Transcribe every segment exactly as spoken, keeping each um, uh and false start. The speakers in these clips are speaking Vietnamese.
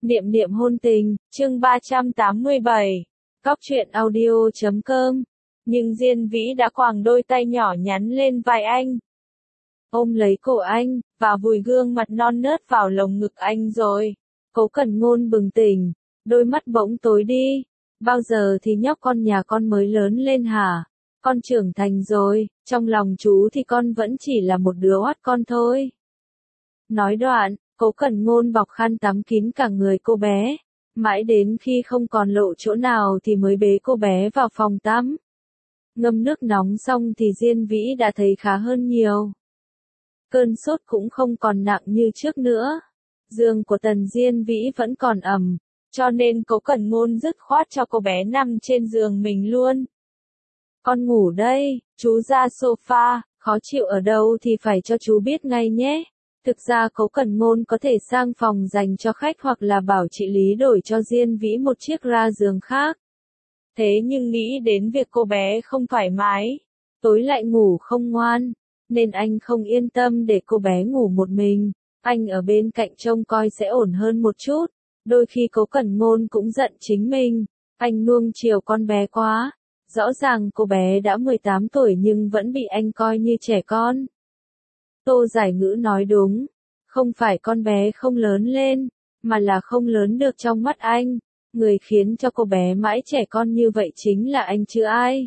Niệm niệm hôn tình, chương ba trăm tám mươi bảy. Góc truyện audio chấm com. Nhưng Diên Vĩ đã quàng đôi tay nhỏ nhắn lên vai anh. Ôm lấy cổ anh, và vùi gương mặt non nớt vào lồng ngực anh rồi. Cố Cẩn Ngôn bừng tỉnh, đôi mắt bỗng tối đi. Bao giờ thì nhóc con nhà con mới lớn lên hả? Con trưởng thành rồi, trong lòng chú thì con vẫn chỉ là một đứa oát con thôi. Nói đoạn, Cố Cẩn Ngôn bọc khăn tắm kín cả người cô bé, mãi đến khi không còn lộ chỗ nào thì mới bế cô bé vào phòng tắm. Ngâm nước nóng xong thì Diên Vĩ đã thấy khá hơn nhiều. Cơn sốt cũng không còn nặng như trước nữa. Giường của Tần Diên Vĩ vẫn còn ẩm, cho nên Cố Cẩn Ngôn dứt khoát cho cô bé nằm trên giường mình luôn. Con ngủ đây, chú ra sofa, khó chịu ở đâu thì phải cho chú biết ngay nhé. Thực ra Cố Cẩn Ngôn có thể sang phòng dành cho khách hoặc là bảo chị Lý đổi cho Diên Vĩ một chiếc ra giường khác. Thế nhưng nghĩ đến việc cô bé không thoải mái, tối lại ngủ không ngoan, nên anh không yên tâm để cô bé ngủ một mình. Anh ở bên cạnh trông coi sẽ ổn hơn một chút. Đôi khi Cố Cẩn Ngôn cũng giận chính mình, anh nuông chiều con bé quá. Rõ ràng cô bé đã mười tám tuổi nhưng vẫn bị anh coi như trẻ con. Tô Giải Ngữ nói đúng, không phải con bé không lớn lên, mà là không lớn được trong mắt anh. Người khiến cho cô bé mãi trẻ con như vậy chính là anh chứ ai.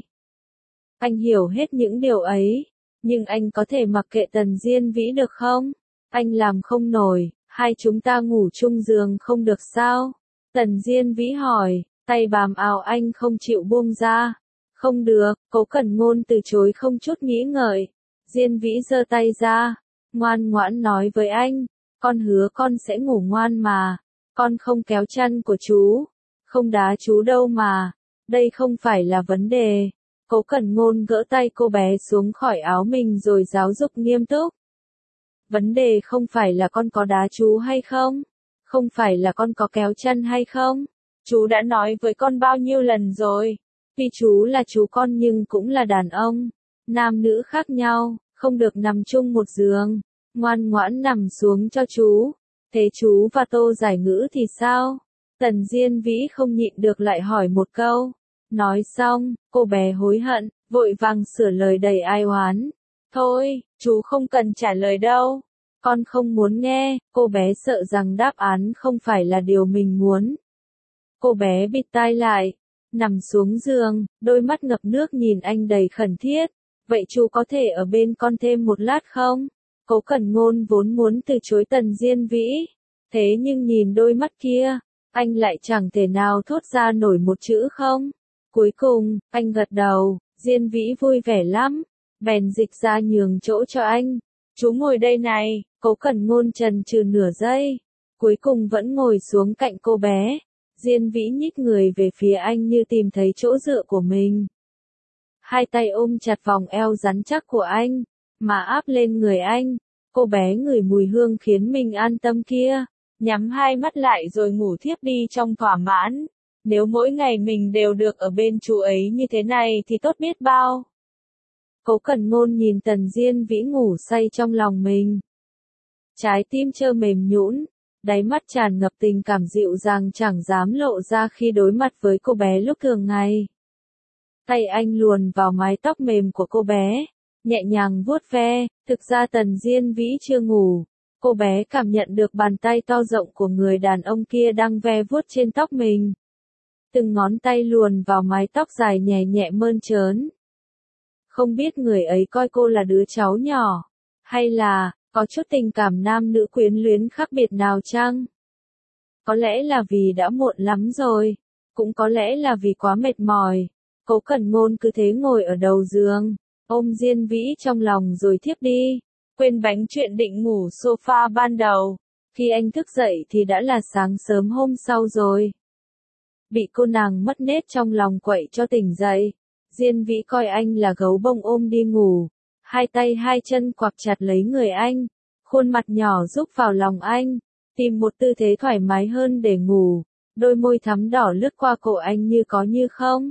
Anh hiểu hết những điều ấy, nhưng anh có thể mặc kệ Tần Diên Vĩ được không? Anh làm không nổi, hai chúng ta ngủ chung giường không được sao? Tần Diên Vĩ hỏi, tay bám áo anh không chịu buông ra. Không được, Cố Cẩn Ngôn từ chối không chút nghĩ ngợi. Diên Vĩ giơ tay ra, ngoan ngoãn nói với anh, con hứa con sẽ ngủ ngoan mà, con không kéo chăn của chú, không đá chú đâu mà, đây không phải là vấn đề. Cố Cẩn Ngôn gỡ tay cô bé xuống khỏi áo mình rồi giáo dục nghiêm túc. Vấn đề không phải là con có đá chú hay không, không phải là con có kéo chăn hay không, chú đã nói với con bao nhiêu lần rồi, vì chú là chú con nhưng cũng là đàn ông, nam nữ khác nhau, không được nằm chung một giường, ngoan ngoãn nằm xuống cho chú. Thế chú và Tô Giải Ngữ thì sao? Tần Diên Vĩ không nhịn được lại hỏi một câu. Nói xong, cô bé hối hận, vội vàng sửa lời đầy ai oán. Thôi, chú không cần trả lời đâu. Con không muốn nghe. Cô bé sợ rằng đáp án không phải là điều mình muốn. Cô bé bịt tai lại, nằm xuống giường, đôi mắt ngập nước nhìn anh đầy khẩn thiết. Vậy chú có thể ở bên con thêm một lát không? Cố Cẩn Ngôn vốn muốn từ chối Tần Diên Vĩ. Thế nhưng nhìn đôi mắt kia, anh lại chẳng thể nào thốt ra nổi một chữ không. Cuối cùng, anh gật đầu, Diên Vĩ vui vẻ lắm, bèn dịch ra nhường chỗ cho anh. Chú ngồi đây này. Cố Cẩn Ngôn chần chừ nửa giây, cuối cùng vẫn ngồi xuống cạnh cô bé. Diên Vĩ nhích người về phía anh như tìm thấy chỗ dựa của mình. Hai tay ôm chặt vòng eo rắn chắc của anh, mà áp lên người anh. Cô bé ngửi mùi hương khiến mình an tâm kia, nhắm hai mắt lại rồi ngủ thiếp đi trong thỏa mãn. Nếu mỗi ngày mình đều được ở bên chú ấy như thế này thì tốt biết bao. Cố Cẩn Ngôn nhìn Tần Diên Vĩ ngủ say trong lòng mình. Trái tim trơ mềm nhũn, đáy mắt tràn ngập tình cảm dịu dàng chẳng dám lộ ra khi đối mặt với cô bé lúc thường ngày. Tay anh luồn vào mái tóc mềm của cô bé, nhẹ nhàng vuốt ve. Thực ra Tần Diên Vĩ chưa ngủ, cô bé cảm nhận được bàn tay to rộng của người đàn ông kia đang ve vuốt trên tóc mình. Từng ngón tay luồn vào mái tóc dài nhẹ nhẹ mơn trớn. Không biết người ấy coi cô là đứa cháu nhỏ, hay là có chút tình cảm nam nữ quyến luyến khác biệt nào chăng? Có lẽ là vì đã muộn lắm rồi, cũng có lẽ là vì quá mệt mỏi. Cố Cẩn Ngôn cứ thế ngồi ở đầu giường, ôm Diên Vĩ trong lòng rồi thiếp đi, quên bánh chuyện định ngủ sofa ban đầu. Khi anh thức dậy thì đã là sáng sớm hôm sau rồi. Bị cô nàng mất nết trong lòng quậy cho tỉnh dậy, Diên Vĩ coi anh là gấu bông ôm đi ngủ, hai tay hai chân quặp chặt lấy người anh, khuôn mặt nhỏ rúc vào lòng anh, tìm một tư thế thoải mái hơn để ngủ, đôi môi thắm đỏ lướt qua cổ anh như có như không.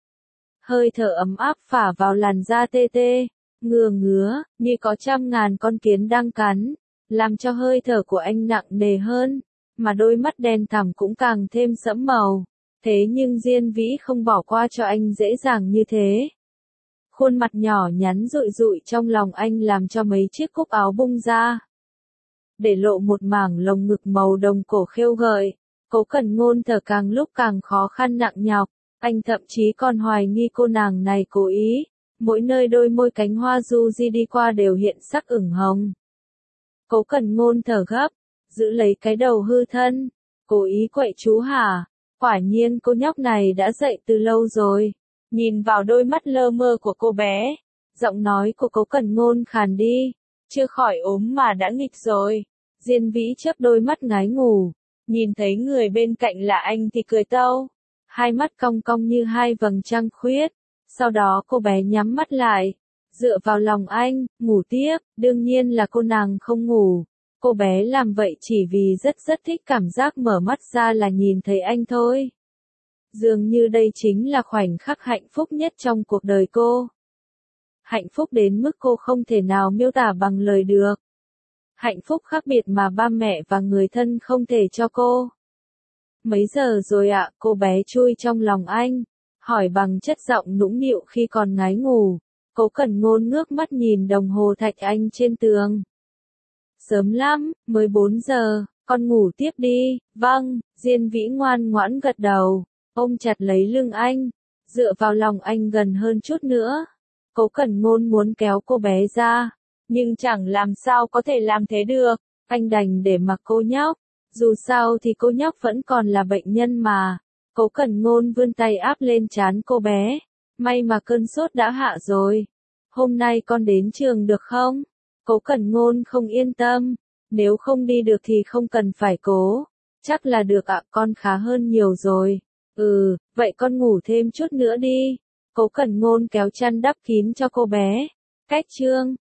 Hơi thở ấm áp phả vào làn da tê tê, ngừa ngứa, như có trăm ngàn con kiến đang cắn, làm cho hơi thở của anh nặng nề hơn. mà đôi mắt đen thẳm cũng càng thêm sẫm màu. Thế nhưng Diên Vĩ không bỏ qua cho anh dễ dàng như thế. Khuôn mặt nhỏ nhắn rụi rụi trong lòng anh làm cho mấy chiếc cúc áo bung ra, để lộ một mảng lồng ngực màu đồng cổ khêu gợi. Cố Cẩn Ngôn thở càng lúc càng khó khăn nặng nhọc, anh thậm chí còn hoài nghi cô nàng này cố ý, mỗi nơi đôi môi cánh hoa du di đi qua đều hiện sắc ửng hồng. Cố Cẩn Ngôn thở gấp, giữ lấy cái đầu hư thân, cố ý quậy chú hả, quả nhiên cô nhóc này đã dậy từ lâu rồi. Nhìn vào đôi mắt lơ mơ của cô bé, giọng nói của Cố Cẩn Ngôn khàn đi, chưa khỏi ốm mà đã nghịch rồi. Diên Vĩ chớp đôi mắt ngái ngủ, nhìn thấy người bên cạnh là anh thì cười tâu, hai mắt cong cong như hai vầng trăng khuyết. Sau đó cô bé nhắm mắt lại, dựa vào lòng anh, ngủ tiếp. Đương nhiên là cô nàng không ngủ, cô bé làm vậy chỉ vì rất rất thích cảm giác mở mắt ra là nhìn thấy anh thôi. Dường như đây chính là khoảnh khắc hạnh phúc nhất trong cuộc đời cô. Hạnh phúc đến mức cô không thể nào miêu tả bằng lời được. Hạnh phúc khác biệt mà ba mẹ và người thân không thể cho cô. Mấy giờ rồi ạ? Cô bé chui trong lòng anh, hỏi bằng chất giọng nũng nịu khi còn ngái ngủ. Cố Cẩn Ngôn ngước mắt nhìn đồng hồ thạch anh trên tường. Sớm lắm, mới bốn giờ, con ngủ tiếp đi. Vâng, Diên Vĩ ngoan ngoãn gật đầu, ôm chặt lấy lưng anh, dựa vào lòng anh gần hơn chút nữa. Cố Cẩn Ngôn muốn kéo cô bé ra, nhưng chẳng làm sao có thể làm thế được, anh đành để mặc cô nhóc, dù sao thì cô nhóc vẫn còn là bệnh nhân mà. Cố Cẩn Ngôn vươn tay áp lên trán cô bé, may mà cơn sốt đã hạ rồi. Hôm nay con đến trường được không? Cố Cẩn Ngôn không yên tâm, nếu không đi được thì không cần phải cố. Chắc là được ạ, con khá hơn nhiều rồi. Ừ, vậy con ngủ thêm chút nữa đi. Cố Cẩn Ngôn kéo chăn đắp kín cho cô bé. Cách chương